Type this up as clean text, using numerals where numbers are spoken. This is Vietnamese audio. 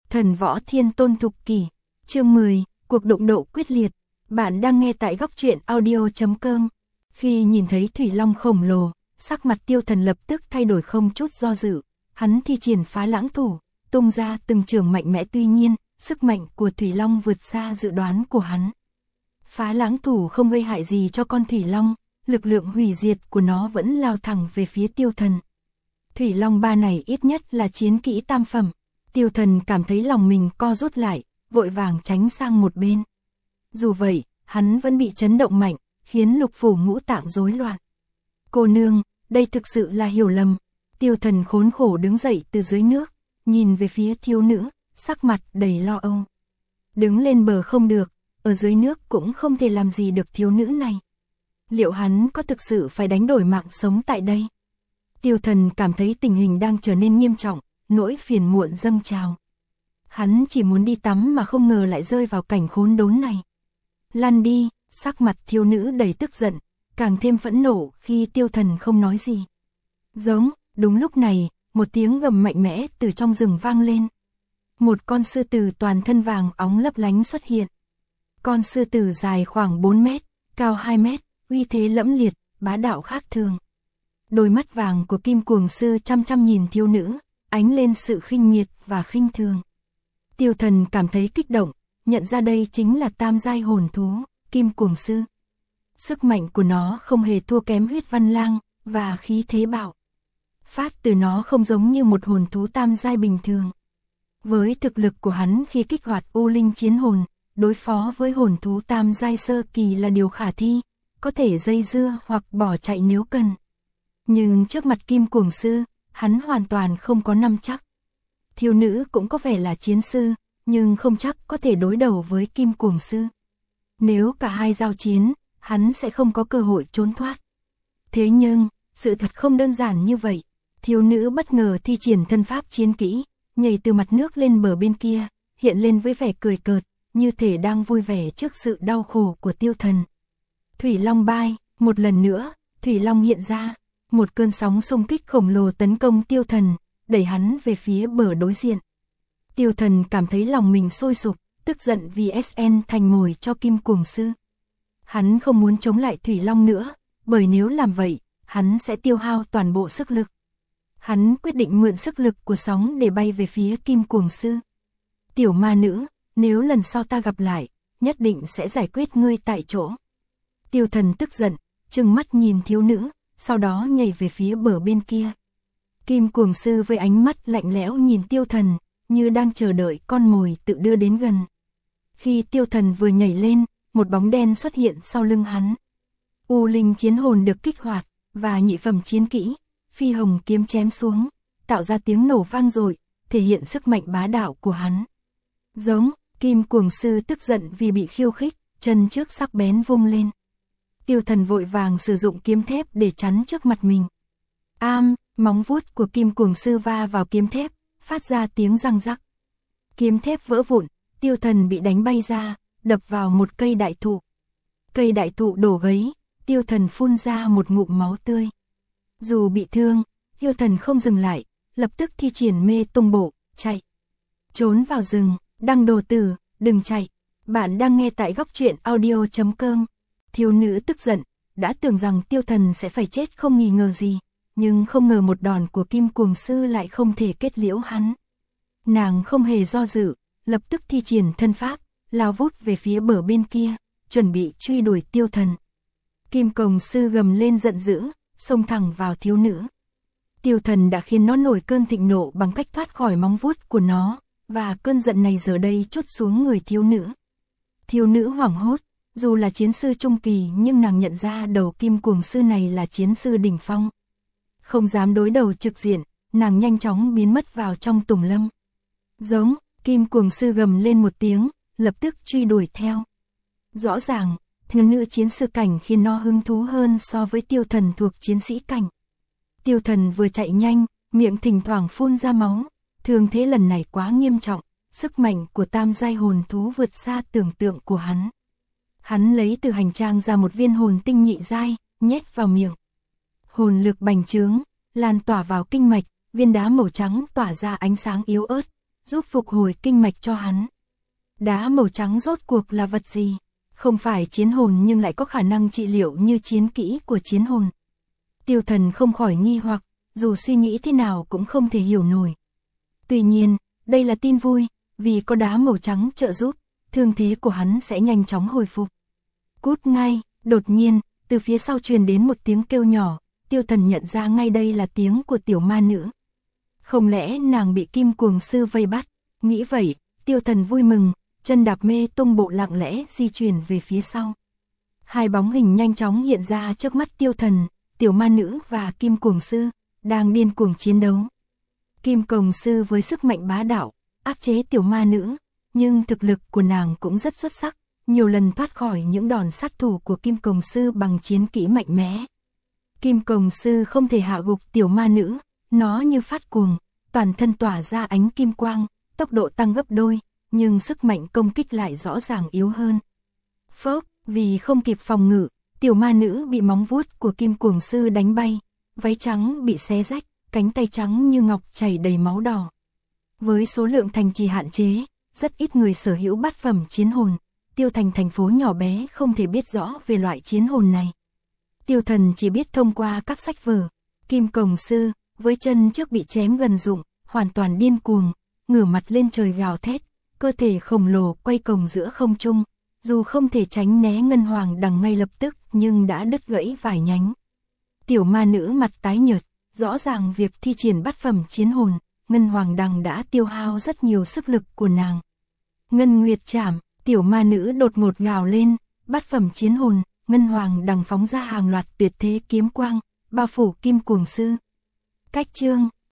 Thần võ thiên tôn thục kỷ, chương 10, cuộc đụng độ quyết liệt. Bạn đang nghe tại góc truyện audio.com. Khi nhìn thấy Thủy Long khổng lồ, sắc mặt Tiêu Thần lập tức thay đổi không chút do dự. Hắn thi triển phá lãng thủ, tung ra từng trường mạnh mẽ, tuy nhiên, sức mạnh của Thủy Long vượt xa dự đoán của hắn. Phá lãng thủ không gây hại gì cho con Thủy Long, lực lượng hủy diệt của nó vẫn lao thẳng về phía Tiêu Thần. Thủy Long ba này ít nhất là chiến kỹ tam phẩm. Tiêu Thần cảm thấy lòng mình co rút lại, vội vàng tránh sang một bên. Dù vậy, hắn vẫn bị chấn động mạnh, khiến lục phủ ngũ tạng rối loạn. Cô nương, đây thực sự là hiểu lầm. Tiêu Thần khốn khổ đứng dậy từ dưới nước, nhìn về phía thiếu nữ, sắc mặt đầy lo âu. Đứng lên bờ không được, ở dưới nước cũng không thể làm gì được thiếu nữ này. Liệu hắn có thực sự phải đánh đổi mạng sống tại đây? Tiêu Thần cảm thấy tình hình đang trở nên nghiêm trọng, nỗi phiền muộn dâng trào. Hắn chỉ muốn đi tắm mà không ngờ lại rơi vào cảnh khốn đốn này. Lăn đi, sắc mặt thiếu nữ đầy tức giận, càng thêm phẫn nộ khi Tiêu Thần không nói gì. Giống, đúng lúc này, một tiếng gầm mạnh mẽ từ trong rừng vang lên. Một con sư tử toàn thân vàng óng lấp lánh xuất hiện. Con sư tử dài khoảng 4 mét, cao 2 mét, uy thế lẫm liệt, bá đạo khác thường. Đôi mắt vàng của Kim Cuồng Sư chăm chăm nhìn thiếu nữ, ánh lên sự khinh miệt và khinh thường. Tiêu Thần cảm thấy kích động, nhận ra đây chính là tam giai hồn thú, Kim Cuồng Sư. Sức mạnh của nó không hề thua kém Huyết Văn Lang, và khí thế bạo phát từ nó không giống như một hồn thú tam giai bình thường. Với thực lực của hắn khi kích hoạt U Linh Chiến Hồn, đối phó với hồn thú tam giai sơ kỳ là điều khả thi, có thể dây dưa hoặc bỏ chạy nếu cần. Nhưng trước mặt Kim Cuồng Sư, hắn hoàn toàn không có nắm chắc. Thiếu nữ cũng có vẻ là chiến sư, nhưng không chắc có thể đối đầu với Kim Cuồng Sư. Nếu cả hai giao chiến, hắn sẽ không có cơ hội trốn thoát. Thế nhưng, sự thật không đơn giản như vậy. Thiếu nữ bất ngờ thi triển thân pháp chiến kỹ, nhảy từ mặt nước lên bờ bên kia, hiện lên với vẻ cười cợt, như thể đang vui vẻ trước sự đau khổ của Tiêu Thần. Thủy Long bai, một lần nữa, Thủy Long hiện ra. Một cơn sóng xung kích khổng lồ tấn công Tiêu Thần, đẩy hắn về phía bờ đối diện. Tiêu Thần cảm thấy lòng mình sôi sục, tức giận vì SN thành mồi cho Kim Cuồng Sư. Hắn không muốn chống lại Thủy Long nữa, bởi nếu làm vậy, hắn sẽ tiêu hao toàn bộ sức lực. Hắn quyết định mượn sức lực của sóng để bay về phía Kim Cuồng Sư. Tiểu ma nữ, nếu lần sau ta gặp lại, nhất định sẽ giải quyết ngươi tại chỗ. Tiêu Thần tức giận, trừng mắt nhìn thiếu nữ, sau đó nhảy về phía bờ bên kia. Kim Cuồng Sư với ánh mắt lạnh lẽo nhìn Tiêu Thần, như đang chờ đợi con mồi tự đưa đến gần. Khi Tiêu Thần vừa nhảy lên, một bóng đen xuất hiện sau lưng hắn. U Linh Chiến Hồn được kích hoạt, và nhị phẩm chiến kỹ, Phi Hồng kiếm chém xuống, tạo ra tiếng nổ vang dội, thể hiện sức mạnh bá đạo của hắn. Giống, Kim Cuồng Sư tức giận vì bị khiêu khích, chân trước sắc bén vung lên. Tiêu Thần vội vàng sử dụng kiếm thép để chắn trước mặt mình. Móng vuốt của Kim Cuồng Sư va vào kiếm thép, phát ra tiếng răng rắc. Kiếm thép vỡ vụn, Tiêu Thần bị đánh bay ra, đập vào một cây đại thụ. Cây đại thụ đổ gãy, Tiêu Thần phun ra một ngụm máu tươi. Dù bị thương, Tiêu Thần không dừng lại, lập tức thi triển mê tung bộ, chạy. Trốn vào rừng, Đăng đồ tử, đừng chạy. Bạn đang nghe tại góc truyện audio.com. Thiếu nữ tức giận, đã tưởng rằng Tiêu Thần sẽ phải chết không nghi ngờ gì, nhưng không ngờ một đòn của Kim Cuồng Sư lại không thể kết liễu hắn. Nàng không hề do dự, lập tức thi triển thân pháp, lao vút về phía bờ bên kia, chuẩn bị truy đuổi Tiêu Thần. Kim Cuồng Sư gầm lên giận dữ, xông thẳng vào thiếu nữ. Tiêu Thần đã khiến nó nổi cơn thịnh nộ bằng cách thoát khỏi móng vuốt của nó, và cơn giận này giờ đây trút xuống người thiếu nữ. Thiếu nữ hoảng hốt. Dù là chiến sư trung kỳ nhưng nàng nhận ra đầu Kim Cuồng Sư này là chiến sư đỉnh phong. Không dám đối đầu trực diện, nàng nhanh chóng biến mất vào trong tùng lâm. Giống, Kim Cuồng Sư gầm lên một tiếng, lập tức truy đuổi theo. Rõ ràng, thiếu nữ chiến sư cảnh khiến nó hứng thú hơn so với Tiêu Thần thuộc chiến sĩ cảnh. Tiêu Thần vừa chạy nhanh, miệng thỉnh thoảng phun ra máu, thương thế lần này quá nghiêm trọng, sức mạnh của tam giai hồn thú vượt xa tưởng tượng của hắn. Hắn lấy từ hành trang ra một viên hồn tinh nhị giai, nhét vào miệng. Hồn lực bành trướng, lan tỏa vào kinh mạch, viên đá màu trắng tỏa ra ánh sáng yếu ớt, giúp phục hồi kinh mạch cho hắn. Đá màu trắng rốt cuộc là vật gì? Không phải chiến hồn nhưng lại có khả năng trị liệu như chiến kỹ của chiến hồn. Tiêu Thần không khỏi nghi hoặc, dù suy nghĩ thế nào cũng không thể hiểu nổi. Tuy nhiên, đây là tin vui, vì có đá màu trắng trợ giúp, thương thế của hắn sẽ nhanh chóng hồi phục. Cút ngay, đột nhiên, từ phía sau truyền đến một tiếng kêu nhỏ, Tiêu Thần nhận ra ngay đây là tiếng của tiểu ma nữ. Không lẽ nàng bị Kim Cuồng Sư vây bắt? Nghĩ vậy, Tiêu Thần vui mừng, chân đạp mê tung bộ lặng lẽ di chuyển về phía sau. Hai bóng hình nhanh chóng hiện ra trước mắt Tiêu Thần, tiểu ma nữ và Kim Cuồng Sư, đang điên cuồng chiến đấu. Kim Cuồng Sư với sức mạnh bá đạo, áp chế tiểu ma nữ, nhưng thực lực của nàng cũng rất xuất sắc, nhiều lần thoát khỏi những đòn sát thủ của Kim Cuồng Sư bằng chiến kỹ mạnh mẽ. Kim Cuồng Sư không thể hạ gục tiểu ma nữ, nó như phát cuồng, toàn thân tỏa ra ánh kim quang, tốc độ tăng gấp đôi, nhưng sức mạnh công kích lại rõ ràng yếu hơn. Phốc, vì không kịp phòng ngự, tiểu ma nữ bị móng vuốt của Kim Cuồng Sư đánh bay, váy trắng bị xé rách, cánh tay trắng như ngọc chảy đầy máu đỏ. Với số lượng thành trì hạn chế, rất ít người sở hữu bát phẩm chiến hồn, Tiêu Thành thành phố nhỏ bé không thể biết rõ về loại chiến hồn này. Tiêu Thần chỉ biết thông qua các sách vở. Kim Cuồng Sư, với chân trước bị chém gần rụng, hoàn toàn điên cuồng, ngửa mặt lên trời gào thét, cơ thể khổng lồ quay cồng giữa không trung, dù không thể tránh né ngân hoàng đằng ngay lập tức nhưng đã đứt gãy vài nhánh. Tiểu ma nữ mặt tái nhợt, rõ ràng việc thi triển bát phẩm chiến hồn, ngân hoàng đằng đã tiêu hao rất nhiều sức lực của nàng. Ngân Nguyệt Trảm, tiểu ma nữ đột ngột gào lên, bát phẩm chiến hồn, ngân hoàng đằng phóng ra hàng loạt tuyệt thế kiếm quang, bao phủ Kim Cuồng Sư. Cách chương